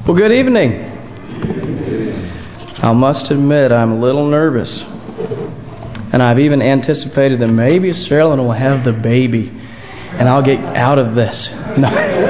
Well, good evening. I must admit I'm a little nervous. And I've even anticipated that maybe Sherilyn will have the baby and I'll get out of this. No.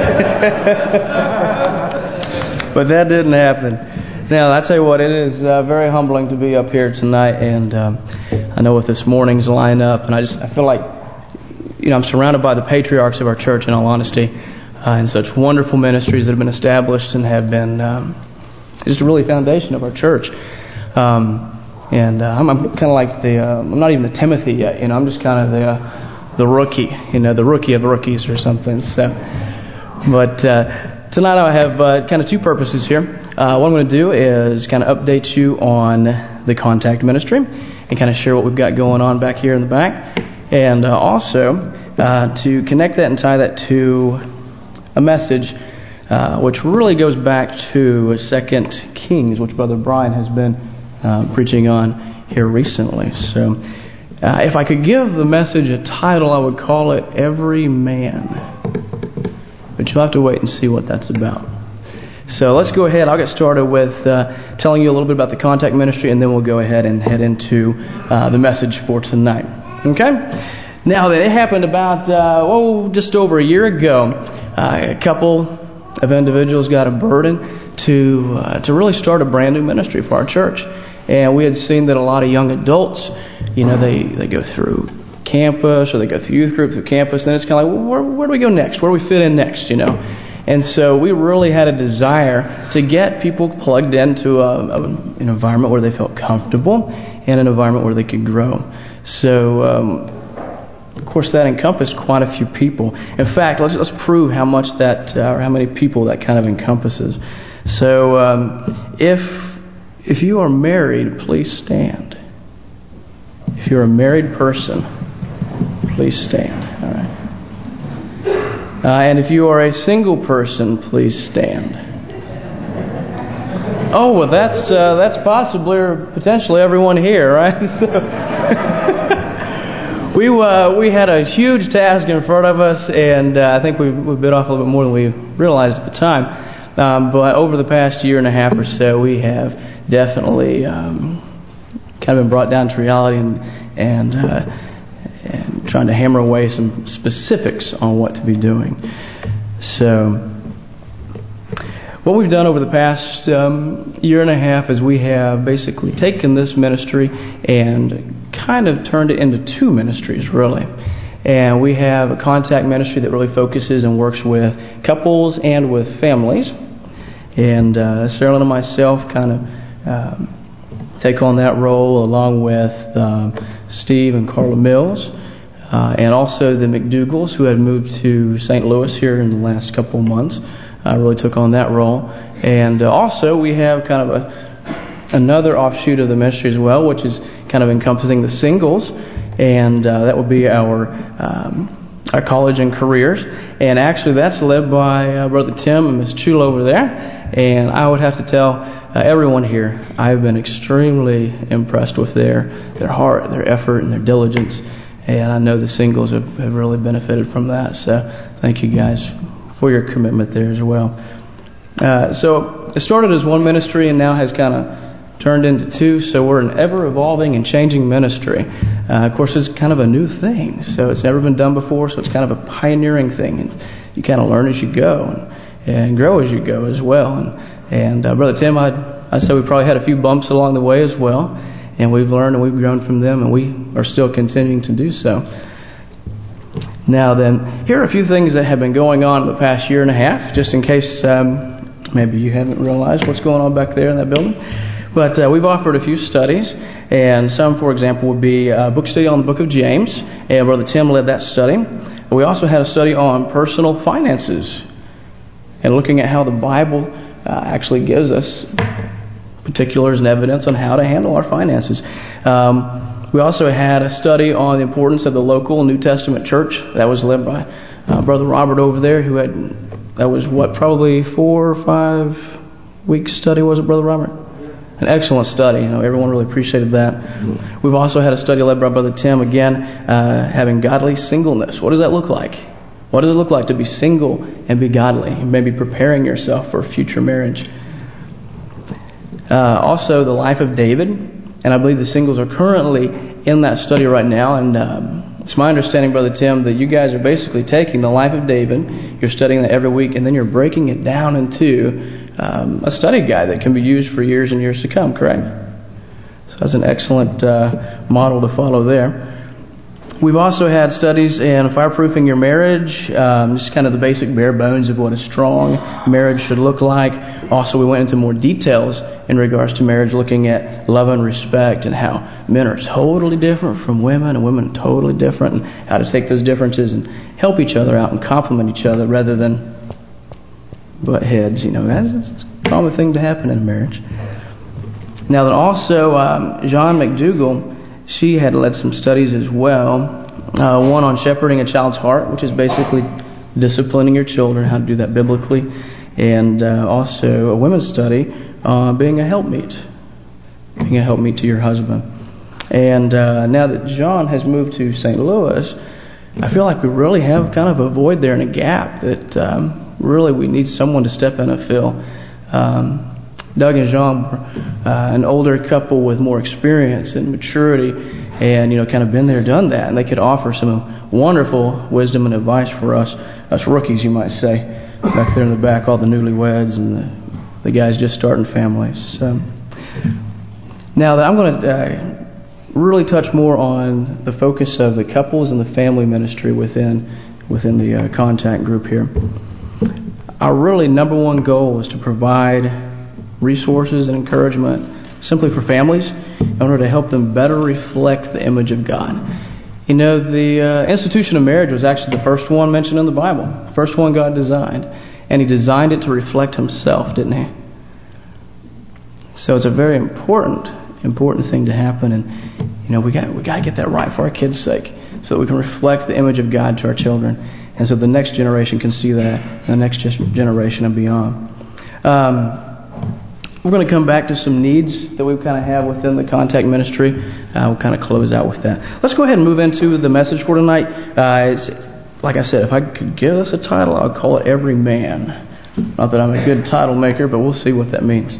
But that didn't happen. Now, I tell you what, it is very humbling to be up here tonight, and I know with this morning's lineup, and I feel like, I'm surrounded by the patriarchs of our church, in all honesty, and such wonderful ministries that have been established and have been just a really foundation of our church. And I'm kind of like I'm not even the Timothy yet, I'm just kind of the rookie, the rookie of rookies or something. So, but tonight I have kind of two purposes here. What I'm going to do is kind of update you on the contact ministry and kind of share what we've got going on back here in the back, and also to connect that and tie that to a message which really goes back to 2 Kings, which Brother Brian has been preaching on here recently. So if I could give the message a title, I would call it Every Man. But you'll have to wait and see what that's about. So let's go ahead. I'll get started with telling you a little bit about the contact ministry, and then we'll go ahead and head into the message for tonight. Okay? Now, it happened about, just over a year ago. A couple of individuals got a burden to really start a brand new ministry for our church. And we had seen that a lot of young adults, they go through campus, or they go through youth group, through campus, and it's kind of like, well, where do we go next? Where do we fit in next, And so we really had a desire to get people plugged into an environment where they felt comfortable and an environment where they could grow. So, of course, that encompassed quite a few people. In fact, let's prove how much that, or how many people that kind of encompasses. So, if you are married, please stand. If you're a married person, please stand. All right. And if you are a single person, please stand. Oh, well, that's possibly or potentially everyone here, right? So we had a huge task in front of us, and I think we bit off a little bit more than we realized at the time. But over the past year and a half or so, we have definitely kind of been brought down to reality and trying to hammer away some specifics on what to be doing. So, what we've done over the past year and a half is we have basically taken this ministry and kind of turned it into two ministries, really. And we have a contact ministry that really focuses and works with couples and with families. And Sherilyn and myself kind of take on that role along with Steve and Carla Mills, and also the McDougals, who had moved to St. Louis here in the last couple of months. Really took on that role. And also we have kind of another offshoot of the ministry as well, which is kind of encompassing the singles, and that would be our college and careers. And actually that's led by Brother Tim and Miss Chula over there. And I would have to tell everyone here, I've been extremely impressed with their heart, their effort, and their diligence. And I know the singles have really benefited from that. So thank you guys for your commitment there as well. So it started as one ministry and now has kind of turned into two. So we're an ever-evolving and changing ministry. Of course, it's kind of a new thing. So it's never been done before. So it's kind of a pioneering thing. And you kind of learn as you go and grow as you go as well. And Brother Tim, I'd say we probably had a few bumps along the way as well. And we've learned and we've grown from them, and we are still continuing to do so. Now then, here are a few things that have been going on in the past year and a half, just in case maybe you haven't realized what's going on back there in that building. But we've offered a few studies, and some, for example, would be a book study on the book of James, and Brother Tim led that study. We also had a study on personal finances, and looking at how the Bible actually gives us particulars and evidence on how to handle our finances. We also had a study on the importance of the local New Testament church. That was led by Brother Robert over there, that was probably 4 or 5 week study, was it, Brother Robert? An excellent study. Everyone really appreciated that. We've also had a study led by Brother Tim, again, having godly singleness. What does that look like? What does it look like to be single and be godly? Maybe preparing yourself for a future marriage. Also, the life of David. And I believe the singles are currently in that study right now. And it's my understanding, Brother Tim, that you guys are basically taking the life of David, you're studying that every week, and then you're breaking it down into a study guide that can be used for years and years to come, correct? So that's an excellent model to follow there. We've also had studies in fireproofing your marriage, just kind of the basic bare bones of what a strong marriage should look like. Also, we went into more details in regards to marriage, looking at love and respect and how men are totally different from women and women are totally different, and how to take those differences and help each other out and complement each other rather than butt heads. You know, that's a common thing to happen in a marriage. Now, then also, John McDougall, she had led some studies as well. One on shepherding a child's heart, which is basically disciplining your children, how to do that biblically. And also a women's study on being a helpmeet. Being a helpmeet to your husband. And now that John has moved to St. Louis, I feel like we really have kind of a void there and a gap that really we need someone to step in and fill. Doug and Jean, an older couple with more experience and maturity, and kind of been there, done that, and they could offer some wonderful wisdom and advice for us rookies, you might say, back there in the back, all the newlyweds and the guys just starting families. So now I'm going to really touch more on the focus of the couples and the family ministry within the contact group here. Our really number one goal is to provide resources and encouragement simply for families in order to help them better reflect the image of God. You know, the institution of marriage was actually the first one mentioned in the Bible. First one God designed. And He designed it to reflect Himself, didn't He? So it's a very important thing to happen. And we got to get that right for our kids' sake, so that we can reflect the image of God to our children, and so the next generation can see that, the next generation and beyond. We're going to come back to some needs that we kind of have within the contact ministry. We'll kind of close out with that. Let's go ahead and move into the message for tonight. Like I said, if I could give us a title, I would call it Every Man. Not that I'm a good title maker, but we'll see what that means.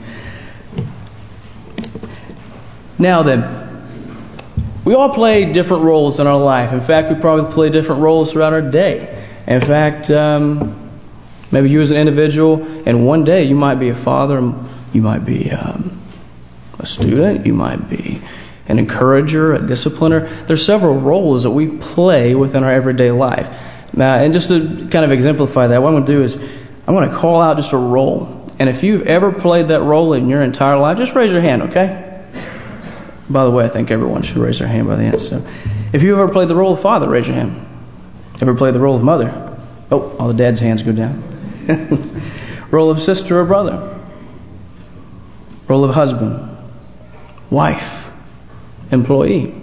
Now then, we all play different roles in our life. In fact, we probably play different roles throughout our day. In fact, maybe you as an individual, and one day you might be a father, you might be a student, you might be an encourager, a discipliner. There's several roles that we play within our everyday life. Now, and just to kind of exemplify that, what I'm going to do is I'm going to call out just a role. And if you've ever played that role in your entire life, just raise your hand, okay? By the way, I think everyone should raise their hand by the end. So, if you've ever played the role of father, raise your hand. Ever played the role of mother? Oh, all the dad's hands go down. Role of sister or brother? Role of husband, wife, employee,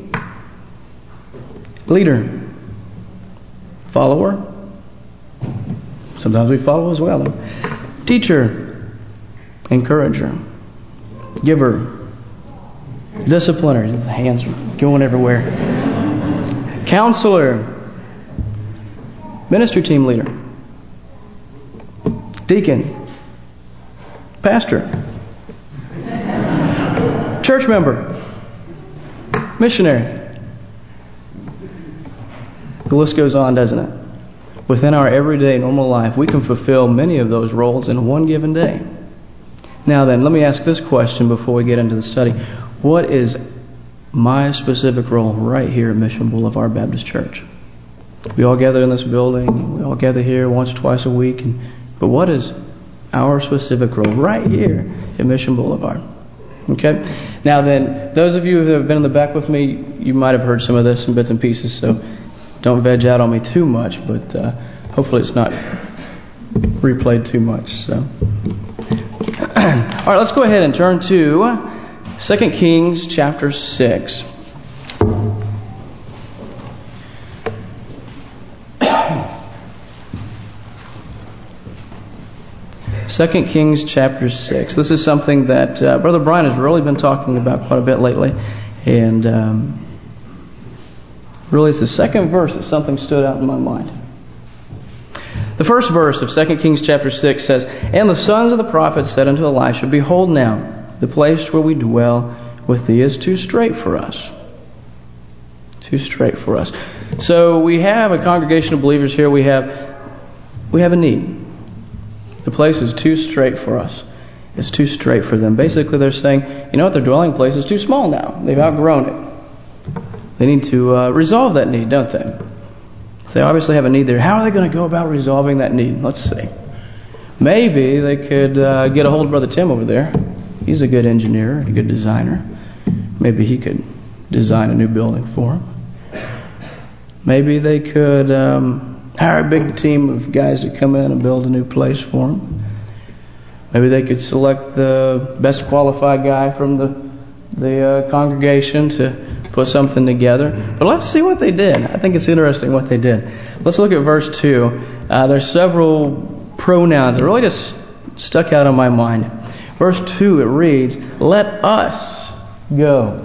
leader, follower. Sometimes we follow as well. Teacher, encourager, giver, discipliner. The hands are going everywhere. Counselor, ministry team leader, deacon, pastor, church member, missionary. The list goes on, doesn't it? Within our everyday normal life, we can fulfill many of those roles in one given day. Now then, let me ask this question before we get into the study. What is my specific role right here at Mission Boulevard Baptist Church? We all gather in this building. We all gather here once or twice a week. But what is our specific role right here at Mission Boulevard? Okay? Now then, those of you who have been in the back with me, you might have heard some of this in bits and pieces, so don't veg out on me too much, but hopefully it's not replayed too much. So, all right, let's go ahead and turn to 2 Kings chapter 6. 2 Kings chapter 6. This is something that Brother Brian has really been talking about quite a bit lately. And really it's the second verse that something stood out in my mind. The first verse of 2 Kings chapter 6 says, "And the sons of the prophets said unto Elisha, Behold now, the place where we dwell with Thee is too strait for us. Too strait for us. So we have a congregation of believers here. We have a need. The place is too strait for us. It's too strait for them. Basically, they're saying, you know what, their dwelling place is too small now. They've outgrown it. They need to resolve that need, don't they? So they obviously have a need there. How are they going to go about resolving that need? Let's see. Maybe they could get a hold of Brother Tim over there. He's a good engineer, a good designer. Maybe he could design a new building for them. Maybe they could hire a big team of guys to come in and build a new place for them. Maybe they could select the best qualified guy from the congregation to put something together. But let's see what they did. I think it's interesting what they did. Let's look at verse 2. There's several pronouns that really just stuck out in my mind. Verse 2, it reads, "Let us go.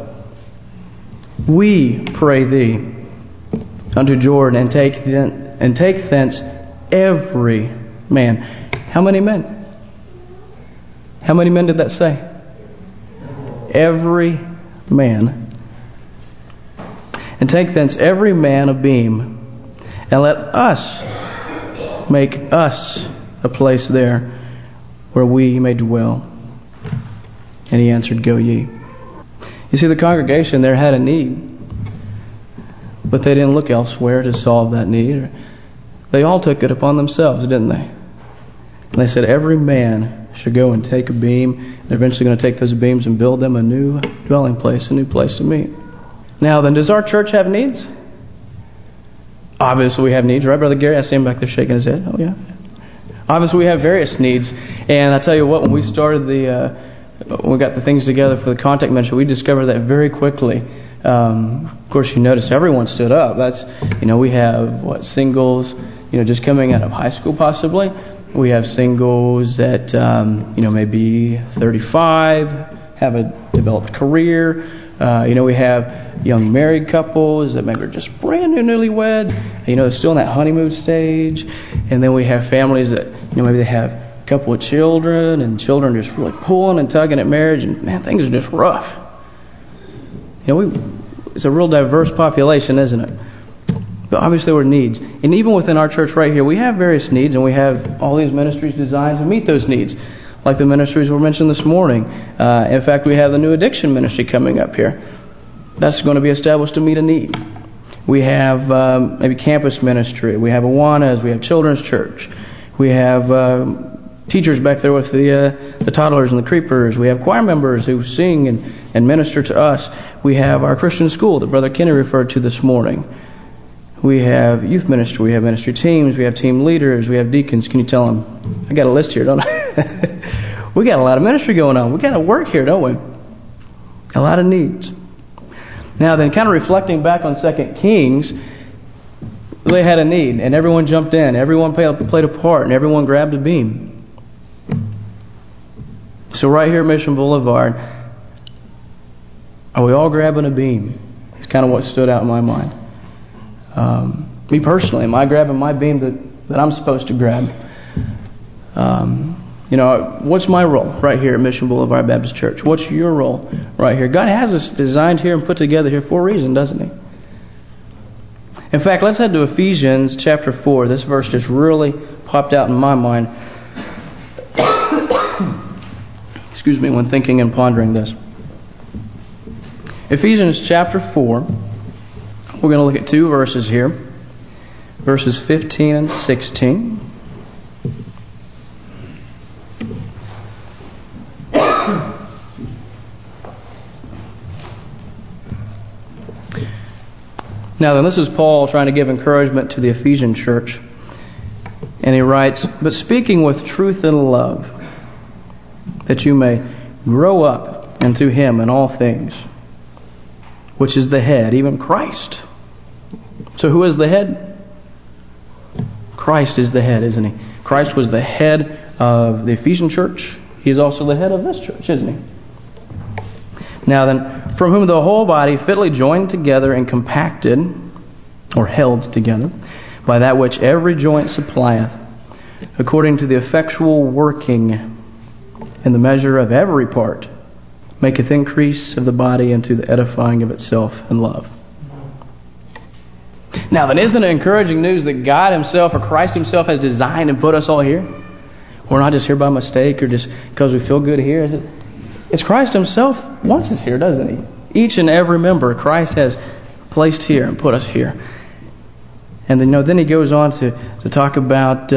We pray thee unto Jordan and take thence every man." How many men? How many men did that say? Every man. "And take thence every man a beam, and let us make us a place there where we may dwell." And he answered, "Go ye." You see, the congregation there had a need, but they didn't look elsewhere to solve that need. They all took it upon themselves, didn't they? And they said every man should go and take a beam. They're eventually going to take those beams and build them a new dwelling place, a new place to meet. Now then, does our church have needs? Obviously we have needs, right, Brother Gary? I see him back there shaking his head. Oh, yeah. Obviously we have various needs. And I tell you what, when we started when we got the things together for the contact ministry, we discovered that very quickly. Of course, you notice everyone stood up. That's, we have, singles, just coming out of high school possibly. We have singles that, maybe 35, have a developed career. We have young married couples that maybe are just brand new newlywed. They're still in that honeymoon stage. And then we have families that, maybe they have a couple of children, and children just really pulling and tugging at marriage. And, man, things are just rough. It's a real diverse population, isn't it? But obviously there were needs. And even within our church right here, we have various needs, and we have all these ministries designed to meet those needs. Like the ministries were mentioned this morning. In fact, we have the new addiction ministry coming up here. That's going to be established to meet a need. We have maybe campus ministry. We have Awanas. We have children's church. We have teachers back there with the toddlers and the creepers. We have choir members who sing and minister to us. We have our Christian school that Brother Kenny referred to this morning. We have youth ministry. We have ministry teams. We have team leaders. We have deacons. Can you tell them? I got a list here, don't I? We got a lot of ministry going on. We got to work here, don't we? A lot of needs. Now then, kind of reflecting back on 2 Kings, they had a need, and everyone jumped in. Everyone played a part, and everyone grabbed a beam. So right here at Mission Boulevard, are we all grabbing a beam? It's kind of what stood out in my mind. Me personally, am I grabbing my beam that I'm supposed to grab? What's my role right here at Mission Boulevard Baptist Church? What's your role right here? God has us designed here and put together here for a reason, doesn't He? In fact, let's head to Ephesians chapter 4. This verse just really popped out in my mind. Excuse me, when thinking and pondering this. Ephesians chapter 4. We're going to look at 2 verses here. Verses 15 and 16. Now then, this is Paul trying to give encouragement to the Ephesian church. And he writes, "But speaking with truth and love, that you may grow up into Him in all things, which is the head, even Christ." So who is the head? Christ is the head, isn't He? Christ was the head of the Ephesian church. He is also the head of this church, isn't He? Now then, from whom the whole body fitly joined together and compacted, or held together, by that which every joint supplieth, according to the effectual working in the measure of every part, maketh increase of the body unto the edifying of itself in love. Now then, isn't it encouraging news that God Himself or Christ Himself has designed and put us all here? We're not just here by mistake or just because we feel good here, is it? It's Christ Himself wants us here, doesn't He? Each and every member Christ has placed here and put us here. And then He goes on to talk about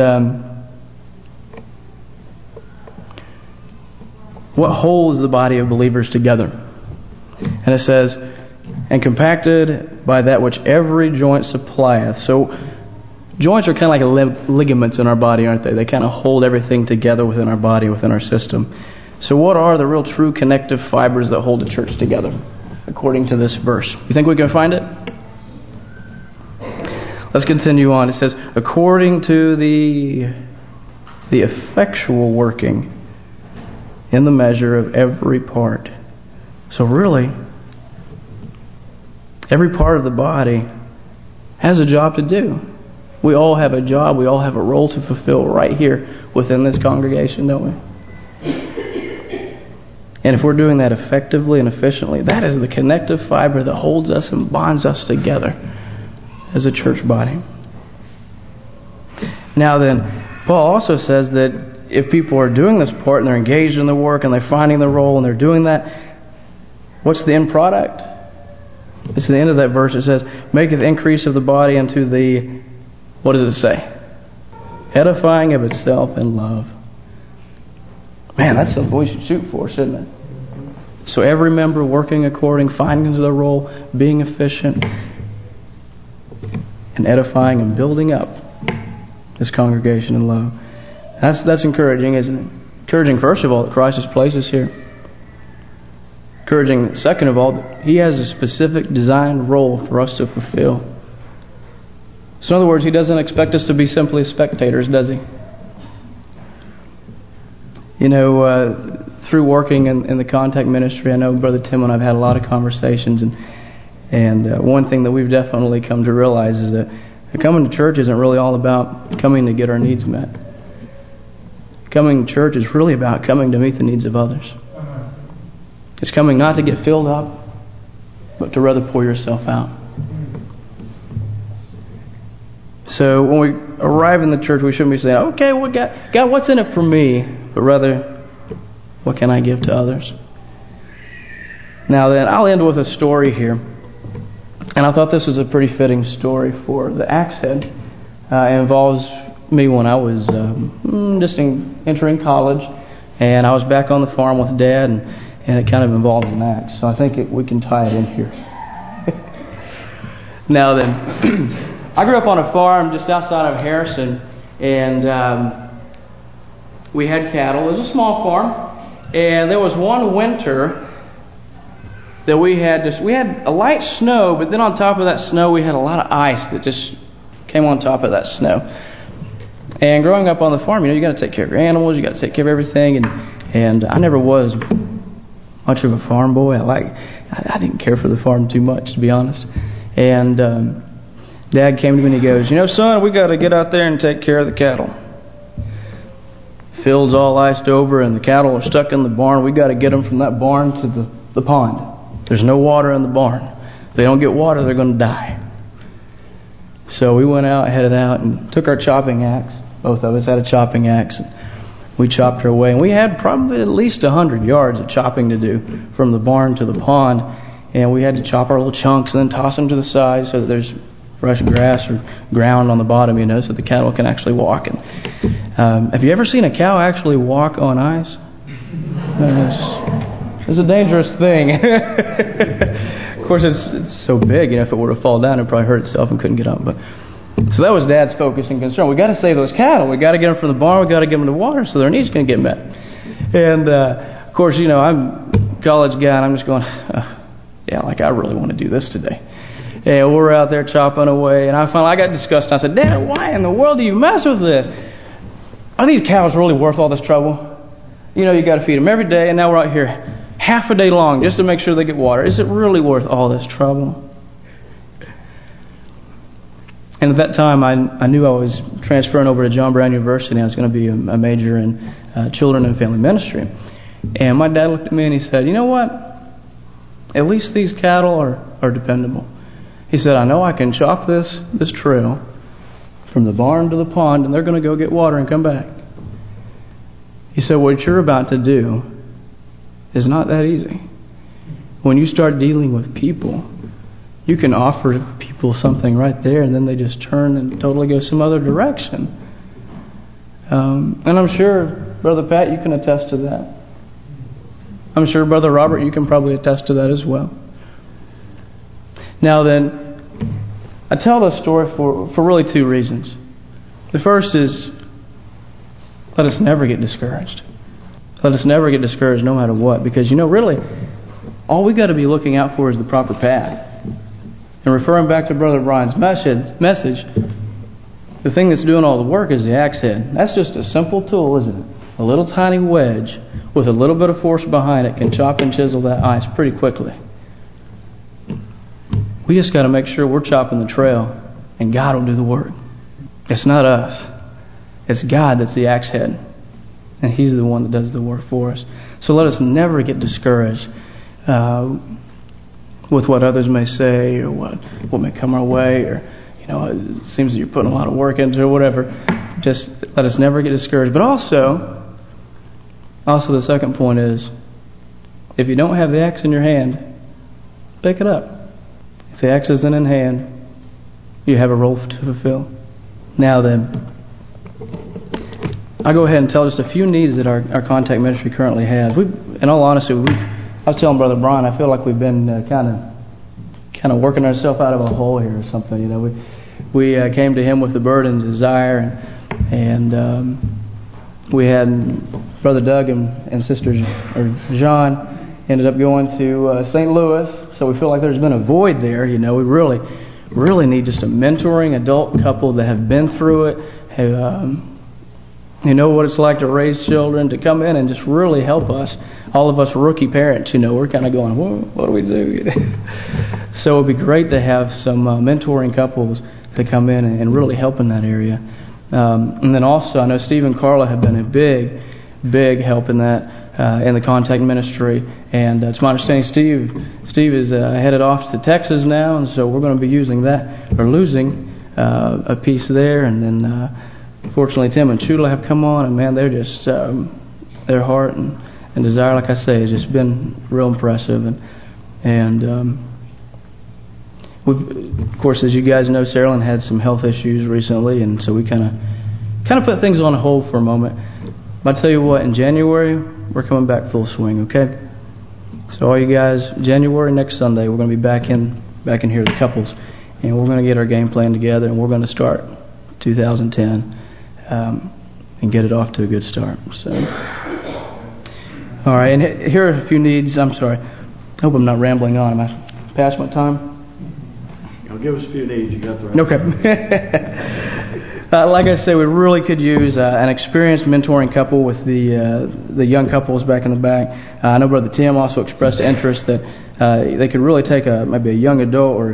what holds the body of believers together. And it says, and compacted by that which every joint supplieth. So joints are kind of like ligaments in our body, aren't they? They kind of hold everything together within our body, within our system. So what are the real true connective fibers that hold the church together, according to this verse? You think we can find it? Let's continue on. It says, according to the effectual working in the measure of every part. So really, every part of the body has a job to do. We all have a job. We all have a role to fulfill right here within this congregation, don't we? And if we're doing that effectively and efficiently, that is the connective fiber that holds us and bonds us together as a church body. Now then, Paul also says that if people are doing this part and they're engaged in the work and they're finding the role and they're doing that, what's the end product? It's the end of that verse. It says, maketh increase of the body unto the, what does it say? Edifying of itself in love. Man, that's something we should shoot for, shouldn't it? So every member working according, finding their role, being efficient, and edifying and building up this congregation in love. That's encouraging, isn't it? Encouraging, first of all, that Christ has placed us here. Encouraging, second of all, that He has a specific designed role for us to fulfill. So in other words, He doesn't expect us to be simply spectators, does He? Through working in the contact ministry, I know Brother Tim and I have had a lot of conversations, and one thing that we've definitely come to realize is that coming to church isn't really all about coming to get our needs met. Coming to church is really about coming to meet the needs of others. It's coming not to get filled up, but to rather pour yourself out. So when we arrive in the church, we shouldn't be saying, okay, well, God, what's in it for me? But rather, what can I give to others? Now then, I'll end with a story here. And I thought this was a pretty fitting story for the Axe Head. It involves me when I was just entering college. And I was back on the farm with Dad, and it kind of involves an axe. So I think we can tie it in here. Now then, I grew up on a farm just outside of Harrison, and we had cattle. It was a small farm, and there was one winter that we had a light snow, but then on top of that snow we had a lot of ice that just came on top of that snow. And growing up on the farm, you got to take care of your animals, you got to take care of everything, and I never was much of a farm boy. I didn't care for the farm too much, to be honest. And Dad came to me and he goes, son, we got to get out there and take care of the cattle. Field's all iced over and the cattle are stuck in the barn. We got to get them from that barn to the pond. There's no water in the barn. If they don't get water, they're going to die. So we went out, headed out, and took our chopping axe. Both of us had a chopping axe. We chopped our way. And we had probably at least 100 yards of chopping to do from the barn to the pond. And we had to chop our little chunks and then toss them to the side so that there's fresh grass or ground on the bottom, so the cattle can actually walk. And have you ever seen a cow actually walk on ice? It's a dangerous thing. Of course, it's so big. If it were to fall down, it'd probably hurt itself and couldn't get up. But so that was Dad's focus and concern. We got to save those cattle. We got to get them from the barn. We got to get them to water so their needs can get met. And of course, I'm a college guy, and I'm just going, I really want to do this today. And we're out there chopping away, and I got disgusted. I said, Dad, why in the world do you mess with this? Are these cows really worth all this trouble? You got to feed them every day, and now we're out here half a day long just to make sure they get water. Is it really worth all this trouble? And at that time, I knew I was transferring over to John Brown University. I was going to be a major in children and family ministry. And my dad looked at me and he said, you know what? At least these cattle are dependable. He said, I know I can chalk this trail from the barn to the pond, and they're going to go get water and come back. He said, what you're about to do is not that easy. When you start dealing with people, you can offer people something right there, and then they just turn and totally go some other direction. And I'm sure, Brother Pat, you can attest to that. I'm sure, Brother Robert, you can probably attest to that as well. Now then, I tell this story for really two reasons. The first is, let us never get discouraged. Let us never get discouraged no matter what. Because, really, all we got to be looking out for is the proper path. And referring back to Brother Brian's message, the thing that's doing all the work is the axe head. That's just a simple tool, isn't it? A little tiny wedge with a little bit of force behind it can chop and chisel that ice pretty quickly. We just got to make sure we're chopping the trail, and God will do the work. It's not us. It's God that's the axe head, and He's the one that does the work for us. So let us never get discouraged with what others may say or what may come our way, or it seems that you're putting a lot of work into it or whatever. Just let us never get discouraged. But also the second point is, if you don't have the axe in your hand, pick it up. If the axe isn't in hand, you have a role to fulfill. Now then, I'll go ahead and tell just a few needs that our contact ministry currently has. In all honesty, I was telling Brother Brian, I feel like we've been kind of working ourselves out of a hole here or something. We came to him with the burden and desire, and we had Brother Doug and Sister John ended up going to St. Louis, so we feel like there's been a void there. We really need just a mentoring adult couple that have been through it, who know what it's like to raise children, to come in and just really help us. All of us rookie parents, we're kind of going, what do we do? So it would be great to have some mentoring couples to come in and really help in that area. And then also, I know Steve and Carla have been a big help in that, in the contact ministry. And it's my understanding Steve is headed off to Texas now, and so we're going to be using that, or losing a piece there. And then fortunately Tim and Chula have come on, and man, they're just their heart and desire, like I say, has just been real impressive. And we've, of course, as you guys know, Sarah had some health issues recently, and so we kind of put things on hold for a moment. But I tell you what, in January we're coming back full swing, okay? So all you guys, January next Sunday, we're going to be back in here, the couples, and we're going to get our game plan together, and we're going to start 2010 and get it off to a good start. So, all right, and here are a few needs. I'm sorry, I hope I'm not rambling on. Am I past my time? Give us a few needs. You got the right. Okay. Like I say, we really could use an experienced mentoring couple with the young couples back in the back. I know Brother Tim also expressed interest that they could really take maybe a young adult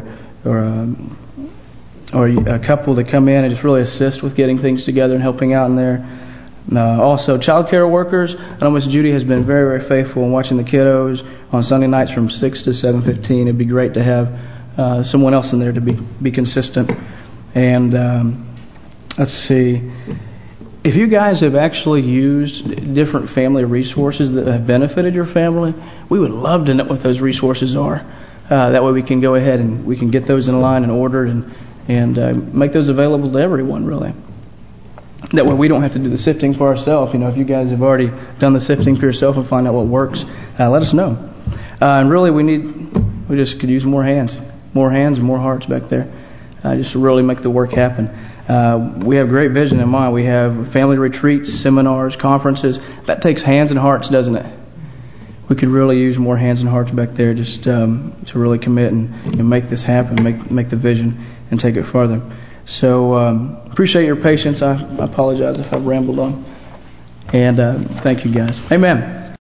or a couple to come in and just really assist with getting things together and helping out in there. Also, child care workers. I know Miss Judy has been very, very faithful in watching the kiddos on Sunday nights from 6 to 7:15. It'd be great to have someone else in there to be consistent. And let's see, if you guys have actually used different family resources that have benefited your family, we would love to know what those resources are. That way we can go ahead and we can get those in line and ordered and make those available to everyone, really. That way we don't have to do the sifting for ourselves. If you guys have already done the sifting for yourself and find out what works, let us know. And really we just could use more hands and more hearts back there, just to really make the work happen. We have great vision in mind. We have family retreats, seminars, conferences. That takes hands and hearts, doesn't it? We could really use more hands and hearts back there just to really commit and make this happen, make the vision and take it further. So appreciate your patience. I apologize if I've rambled on. And thank you guys. Amen.